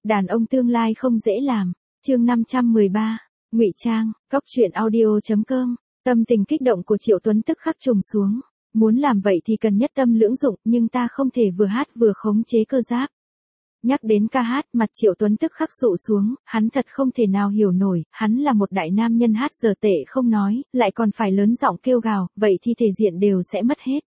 Đàn ông tương lai không dễ làm. Chương 513. Ngụy trang. Cóc truyện audio.com. Tâm tình kích động của Triệu Tuấn tức khắc trùng xuống. Muốn làm vậy thì cần nhất tâm lưỡng dụng, nhưng ta không thể vừa hát vừa khống chế cơ giáp. Nhắc đến ca hát, mặt Triệu Tuấn tức khắc sụ xuống, hắn thật không thể nào hiểu nổi, hắn là một đại nam nhân hát giờ tệ không nói, lại còn phải lớn giọng kêu gào, vậy thì thể diện đều sẽ mất hết.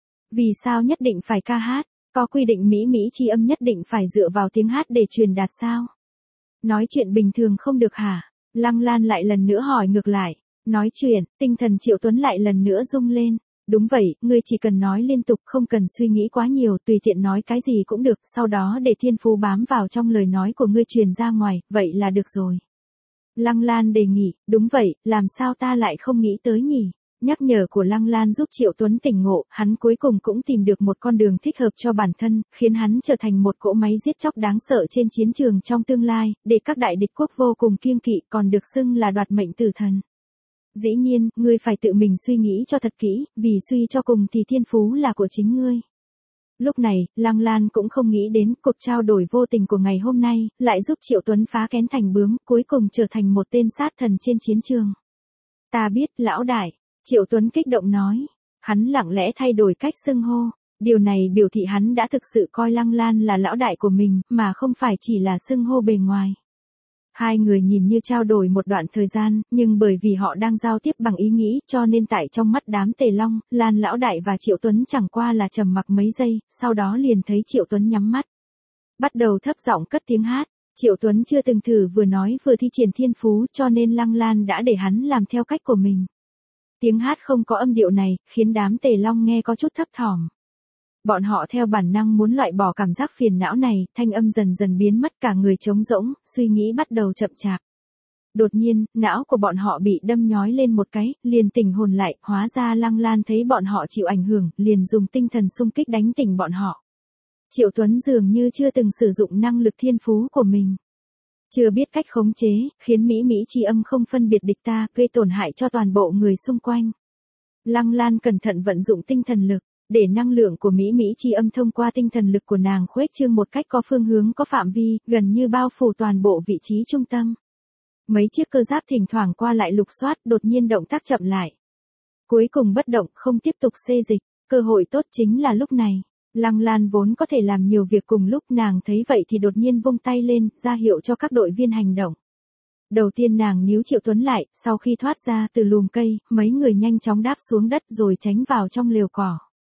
Vì sao nhất định phải ca hát? Có quy định mỹ chi âm nhất định phải dựa vào tiếng hát để truyền đạt sao? Nói chuyện bình thường không được hả? Lăng Lan lại lần nữa hỏi ngược lại. Nói chuyện, tinh thần Triệu Tuấn lại lần nữa rung lên. Đúng vậy, ngươi chỉ cần nói liên tục, không cần suy nghĩ quá nhiều, tùy tiện nói cái gì cũng được, sau đó để thiên phú bám vào trong lời nói của ngươi truyền ra ngoài, vậy là được rồi. Lăng Lan đề nghị, đúng vậy, làm sao ta lại không nghĩ tới nhỉ? Nhắc nhở của Lăng Lan giúp Triệu Tuấn tỉnh ngộ, hắn cuối cùng cũng tìm được một con đường thích hợp cho bản thân, khiến hắn trở thành một cỗ máy giết chóc đáng sợ trên chiến trường trong tương lai, để các đại địch quốc vô cùng kiêng kỵ, còn được xưng là đoạt mệnh tử thần. Dĩ nhiên, ngươi phải tự mình suy nghĩ cho thật kỹ, vì suy cho cùng thì thiên phú là của chính ngươi. Lúc này, Lăng Lan cũng không nghĩ đến cuộc trao đổi vô tình của ngày hôm nay, lại giúp Triệu Tuấn phá kén thành bướm, cuối cùng trở thành một tên sát thần trên chiến trường. Ta biết, lão đại. Triệu Tuấn kích động nói. Hắn lặng lẽ thay đổi cách xưng hô. Điều này biểu thị hắn đã thực sự coi Lăng Lan là lão đại của mình, mà không phải chỉ là xưng hô bề ngoài. Hai người nhìn như trao đổi một đoạn thời gian, nhưng bởi vì họ đang giao tiếp bằng ý nghĩ, cho nên tại trong mắt đám Tề Long, Lan lão đại và Triệu Tuấn chẳng qua là trầm mặc mấy giây, sau đó liền thấy Triệu Tuấn nhắm mắt. Bắt đầu thấp giọng cất tiếng hát. Triệu Tuấn chưa từng thử vừa nói vừa thi triển thiên phú, cho nên Lăng Lan đã để hắn làm theo cách của mình. Tiếng hát không có âm điệu này, khiến đám Tề Long nghe có chút thấp thỏm. Bọn họ theo bản năng muốn loại bỏ cảm giác phiền não này, thanh âm dần dần biến mất, cả người trống rỗng, suy nghĩ bắt đầu chậm chạp. Đột nhiên, não của bọn họ bị đâm nhói lên một cái, liền tỉnh hồn lại, hóa ra Lăng Lan thấy bọn họ chịu ảnh hưởng, liền dùng tinh thần xung kích đánh tỉnh bọn họ. Triệu Tuấn dường như chưa từng sử dụng năng lực thiên phú của mình. Chưa biết cách khống chế, khiến mỹ chi âm không phân biệt địch ta, gây tổn hại cho toàn bộ người xung quanh. Lăng Lan cẩn thận vận dụng tinh thần lực, để năng lượng của mỹ chi âm thông qua tinh thần lực của nàng khuếch trương một cách có phương hướng có phạm vi, gần như bao phủ toàn bộ vị trí trung tâm. Mấy chiếc cơ giáp thỉnh thoảng qua lại lục soát, đột nhiên động tác chậm lại. Cuối cùng bất động, không tiếp tục xê dịch, cơ hội tốt chính là lúc này. Lăng Lan vốn có thể làm nhiều việc cùng lúc, nàng thấy vậy thì đột nhiên vung tay lên, ra hiệu cho các đội viên hành động. Đầu tiên nàng níu Triệu Tuấn lại, sau khi thoát ra từ lùm cây, mấy người nhanh chóng đáp xuống đất rồi tránh vào trong lều cỏ.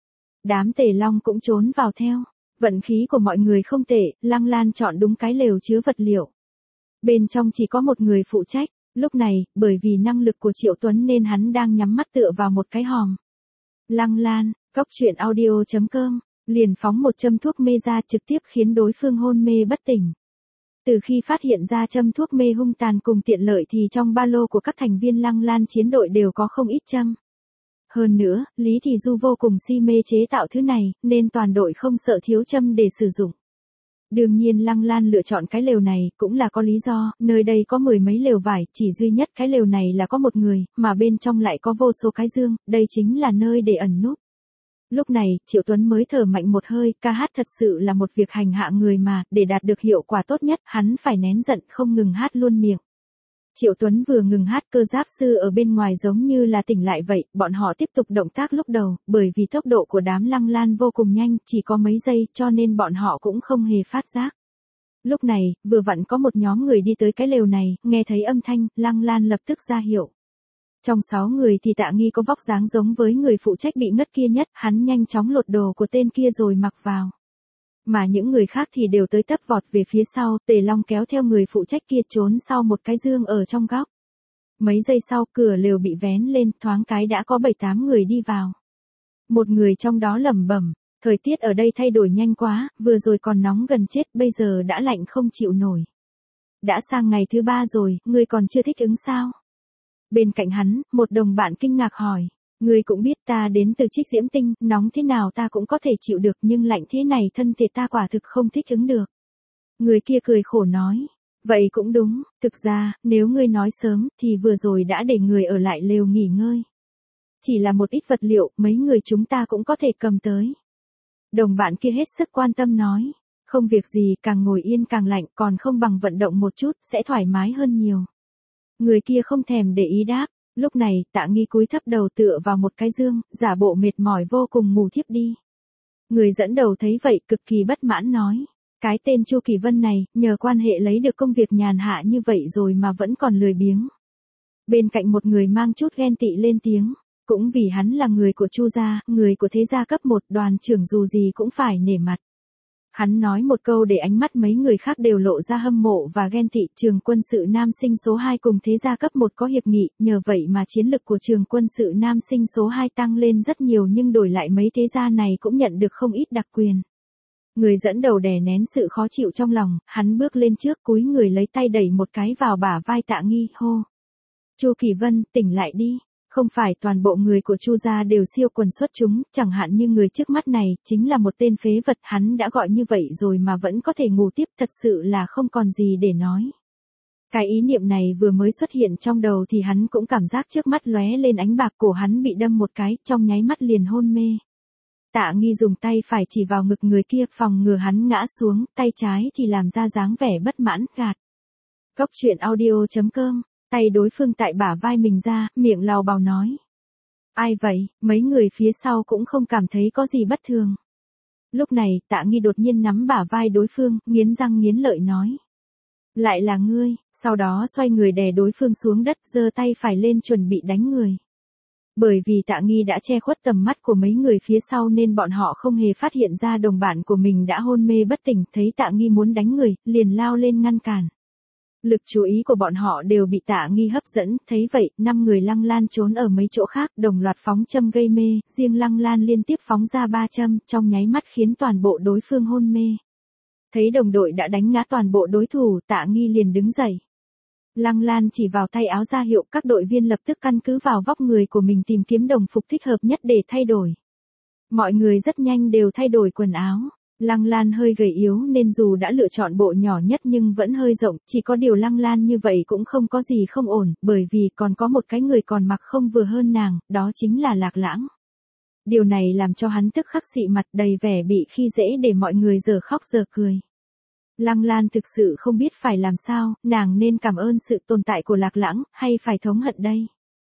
Đám Tề Long cũng trốn vào theo. Vận khí của mọi người không tệ, Lăng Lan chọn đúng cái lều chứa vật liệu. Bên trong chỉ có một người phụ trách, lúc này, bởi vì năng lực của Triệu Tuấn nên hắn đang nhắm mắt tựa vào một cái hòm. Lăng Lan, cóc truyện audio.com, liền phóng một châm thuốc mê ra, trực tiếp khiến đối phương hôn mê bất tỉnh. Từ khi phát hiện ra châm thuốc mê hung tàn cùng tiện lợi thì trong ba lô của các thành viên Lăng Lan chiến đội đều có không ít châm. Hơn nữa, Lý Thị Du vô cùng si mê chế tạo thứ này, nên toàn đội không sợ thiếu châm để sử dụng. Đương nhiên Lăng Lan lựa chọn cái lều này cũng là có lý do, nơi đây có mười mấy lều vải, chỉ duy nhất cái lều này là có một người, mà bên trong lại có vô số cái giường, đây chính là nơi để ẩn núp. Lúc này, Triệu Tuấn mới thở mạnh một hơi, ca hát thật sự là một việc hành hạ người mà, để đạt được hiệu quả tốt nhất, hắn phải nén giận không ngừng hát luôn miệng. Triệu Tuấn vừa ngừng hát, cơ giáp sư ở bên ngoài giống như là tỉnh lại vậy, bọn họ tiếp tục động tác lúc đầu, bởi vì tốc độ của đám Lăng Lan vô cùng nhanh, chỉ có mấy giây, cho nên bọn họ cũng không hề phát giác. Lúc này, vừa vặn có một nhóm người đi tới cái lều này, nghe thấy âm thanh, Lăng Lan lập tức ra hiệu. Trong 6 người thì Tạ Nghi có vóc dáng giống với người phụ trách bị ngất kia nhất, hắn nhanh chóng lột đồ của tên kia rồi mặc vào. Mà những người khác thì đều tới tấp vọt về phía sau, Tề Long kéo theo người phụ trách kia trốn sau một cái giường ở trong góc. Mấy giây sau, cửa lều bị vén lên, thoáng cái đã có 7-8 người đi vào. Một người trong đó lẩm bẩm, thời tiết ở đây thay đổi nhanh quá, vừa rồi còn nóng gần chết, bây giờ đã lạnh không chịu nổi. Đã sang ngày thứ 3 rồi, ngươi còn chưa thích ứng sao? Bên cạnh hắn, một đồng bạn kinh ngạc hỏi. Ngươi cũng biết ta đến từ Trích Diễm Tinh, nóng thế nào ta cũng có thể chịu được, nhưng lạnh thế này thân thể ta quả thực không thích ứng được. Người kia cười khổ nói. Vậy cũng đúng, thực ra, nếu ngươi nói sớm, thì vừa rồi đã để người ở lại lều nghỉ ngơi. Chỉ là một ít vật liệu, mấy người chúng ta cũng có thể cầm tới. Đồng bạn kia hết sức quan tâm nói. Không việc gì, càng ngồi yên càng lạnh, còn không bằng vận động một chút, sẽ thoải mái hơn nhiều. Người kia không thèm để ý đáp. Lúc này, Tạ Nghi cúi thấp đầu tựa vào một cái giường, giả bộ mệt mỏi vô cùng ngủ thiếp đi. Người dẫn đầu thấy vậy cực kỳ bất mãn nói. Cái tên Chu Kỳ Vân này, nhờ quan hệ lấy được công việc nhàn hạ như vậy rồi mà vẫn còn lười biếng. Bên cạnh một người mang chút ghen tị lên tiếng. Cũng vì hắn là người của Chu gia, người của thế gia cấp 1, đoàn trưởng dù gì cũng phải nể mặt. Hắn nói một câu để ánh mắt mấy người khác đều lộ ra hâm mộ và ghen tị. Trường quân sự nam sinh số 2 cùng thế gia cấp 1 có hiệp nghị, nhờ vậy mà chiến lực của trường quân sự nam sinh số 2 tăng lên rất nhiều, nhưng đổi lại mấy thế gia này cũng nhận được không ít đặc quyền. Người dẫn đầu đè nén sự khó chịu trong lòng, hắn bước lên trước cúi người lấy tay đẩy một cái vào bả vai Tạ Nghi, hô. Chu Kỳ Vân, tỉnh lại đi. Không phải toàn bộ người của Chu gia đều siêu quần xuất chúng, chẳng hạn như người trước mắt này, chính là một tên phế vật, hắn đã gọi như vậy rồi mà vẫn có thể ngủ tiếp, thật sự là không còn gì để nói. Cái ý niệm này vừa mới xuất hiện trong đầu thì hắn cũng cảm giác trước mắt lóe lên ánh bạc, cổ hắn bị đâm một cái, trong nháy mắt liền hôn mê. Tạ Nghi dùng tay phải chỉ vào ngực người kia, phòng ngừa hắn ngã xuống, tay trái thì làm ra dáng vẻ bất mãn, gạt. Cốc truyện audio.com. Tay đối phương tại bả vai mình ra, miệng lào bào nói. Ai vậy, mấy người phía sau cũng không cảm thấy có gì bất thường. Lúc này, Tạ Nghi đột nhiên nắm bả vai đối phương, nghiến răng nghiến lợi nói. Lại là ngươi, sau đó xoay người đè đối phương xuống đất, giơ tay phải lên chuẩn bị đánh người. Bởi vì Tạ Nghi đã che khuất tầm mắt của mấy người phía sau nên bọn họ không hề phát hiện ra đồng bạn của mình đã hôn mê bất tỉnh, thấy Tạ Nghi muốn đánh người, liền lao lên ngăn cản. Lực chú ý của bọn họ đều bị Tạ Nghi hấp dẫn, thấy vậy, 5 người Lăng Lan trốn ở mấy chỗ khác, đồng loạt phóng châm gây mê, riêng Lăng Lan liên tiếp phóng ra 3 châm, trong nháy mắt khiến toàn bộ đối phương hôn mê. Thấy đồng đội đã đánh ngã toàn bộ đối thủ, Tạ Nghi liền đứng dậy. Lăng Lan chỉ vào tay áo ra hiệu các đội viên lập tức căn cứ vào vóc người của mình tìm kiếm đồng phục thích hợp nhất để thay đổi. Mọi người rất nhanh đều thay đổi quần áo. Lăng Lan hơi gầy yếu nên dù đã lựa chọn bộ nhỏ nhất nhưng vẫn hơi rộng, chỉ có điều Lăng Lan như vậy cũng không có gì không ổn, bởi vì còn có một cái người còn mặc không vừa hơn nàng, đó chính là Lạc Lãng. Điều này làm cho hắn tức khắc xị mặt, đầy vẻ bị khi dễ để mọi người giờ khóc giờ cười. Lăng Lan thực sự không biết phải làm sao, nàng nên cảm ơn sự tồn tại của Lạc Lãng, hay phải thống hận đây.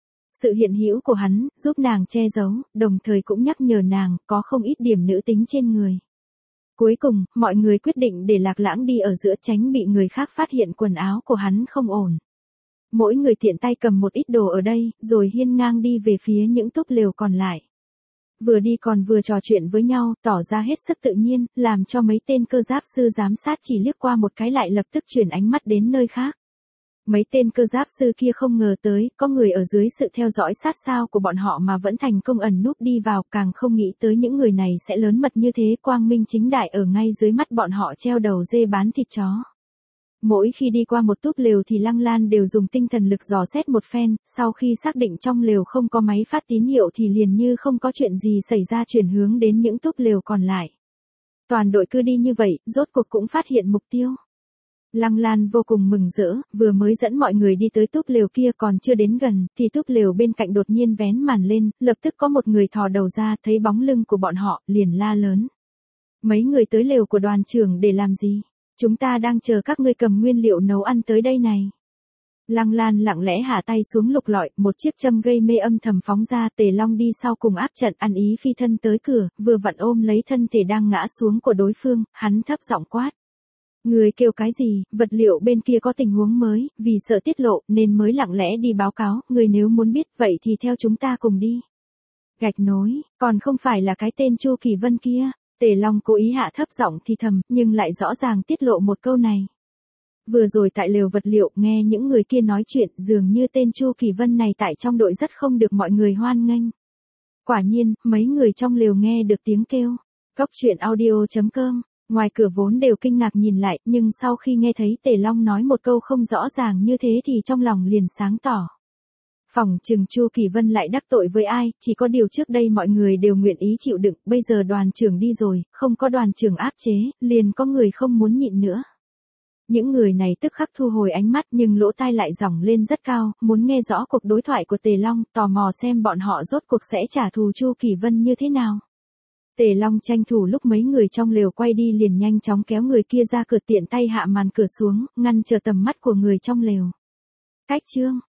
Sự hiện hữu của hắn, giúp nàng che giấu, đồng thời cũng nhắc nhở nàng, có không ít điểm nữ tính trên người. Cuối cùng, mọi người quyết định để Lạc Lãng đi ở giữa tránh bị người khác phát hiện quần áo của hắn không ổn. Mỗi người tiện tay cầm một ít đồ ở đây, rồi hiên ngang đi về phía những túp lều còn lại. Vừa đi còn vừa trò chuyện với nhau, tỏ ra hết sức tự nhiên, làm cho mấy tên cơ giáp sư giám sát chỉ liếc qua một cái lại lập tức chuyển ánh mắt đến nơi khác. Mấy tên cơ giáp sư kia không ngờ tới, có người ở dưới sự theo dõi sát sao của bọn họ mà vẫn thành công ẩn núp đi vào, càng không nghĩ tới những người này sẽ lớn mật như thế, quang minh chính đại ở ngay dưới mắt bọn họ treo đầu dê bán thịt chó. Mỗi khi đi qua một túp lều thì Lăng Lan đều dùng tinh thần lực dò xét một phen, sau khi xác định trong lều không có máy phát tín hiệu thì liền như không có chuyện gì xảy ra chuyển hướng đến những túp lều còn lại. Toàn đội cứ đi như vậy, rốt cuộc cũng phát hiện mục tiêu. Lăng Lan vô cùng mừng rỡ, vừa mới dẫn mọi người đi tới túp lều kia còn chưa đến gần, thì túp lều bên cạnh đột nhiên vén màn lên, lập tức có một người thò đầu ra, thấy bóng lưng của bọn họ, liền la lớn. Mấy người tới lều của đoàn trưởng để làm gì? Chúng ta đang chờ các ngươi cầm nguyên liệu nấu ăn tới đây này. Lăng Lan lặng lẽ hạ tay xuống lục lọi, một chiếc châm gây mê âm thầm phóng ra, Tề Long đi sau cùng áp trận ăn ý phi thân tới cửa, vừa vặn ôm lấy thân thể đang ngã xuống của đối phương, hắn thấp giọng quát. Người kêu cái gì, vật liệu bên kia có tình huống mới, vì sợ tiết lộ nên mới lặng lẽ đi báo cáo, người nếu muốn biết vậy thì theo chúng ta cùng đi. Gạch nối, còn không phải là cái tên Chu Kỳ Vân kia. Tề Long cố ý hạ thấp giọng thì thầm, nhưng lại rõ ràng tiết lộ một câu này. Vừa rồi tại lều vật liệu, nghe những người kia nói chuyện, dường như tên Chu Kỳ Vân này tại trong đội rất không được mọi người hoan nghênh. Quả nhiên, mấy người trong lều nghe được tiếng kêu. Cốc truyện audio.com, ngoài cửa vốn đều kinh ngạc nhìn lại, nhưng sau khi nghe thấy Tề Long nói một câu không rõ ràng như thế thì trong lòng liền sáng tỏ. Phỏng chừng Chu Kỳ Vân lại đắc tội với ai, chỉ có điều trước đây mọi người đều nguyện ý chịu đựng, bây giờ đoàn trưởng đi rồi, không có đoàn trưởng áp chế, liền có người không muốn nhịn nữa. Những người này tức khắc thu hồi ánh mắt nhưng lỗ tai lại giỏng lên rất cao, muốn nghe rõ cuộc đối thoại của Tề Long, tò mò xem bọn họ rốt cuộc sẽ trả thù Chu Kỳ Vân như thế nào. Tề Long tranh thủ lúc mấy người trong lều quay đi liền nhanh chóng kéo người kia ra cửa, tiện tay hạ màn cửa xuống, ngăn trở tầm mắt của người trong lều. Cách chương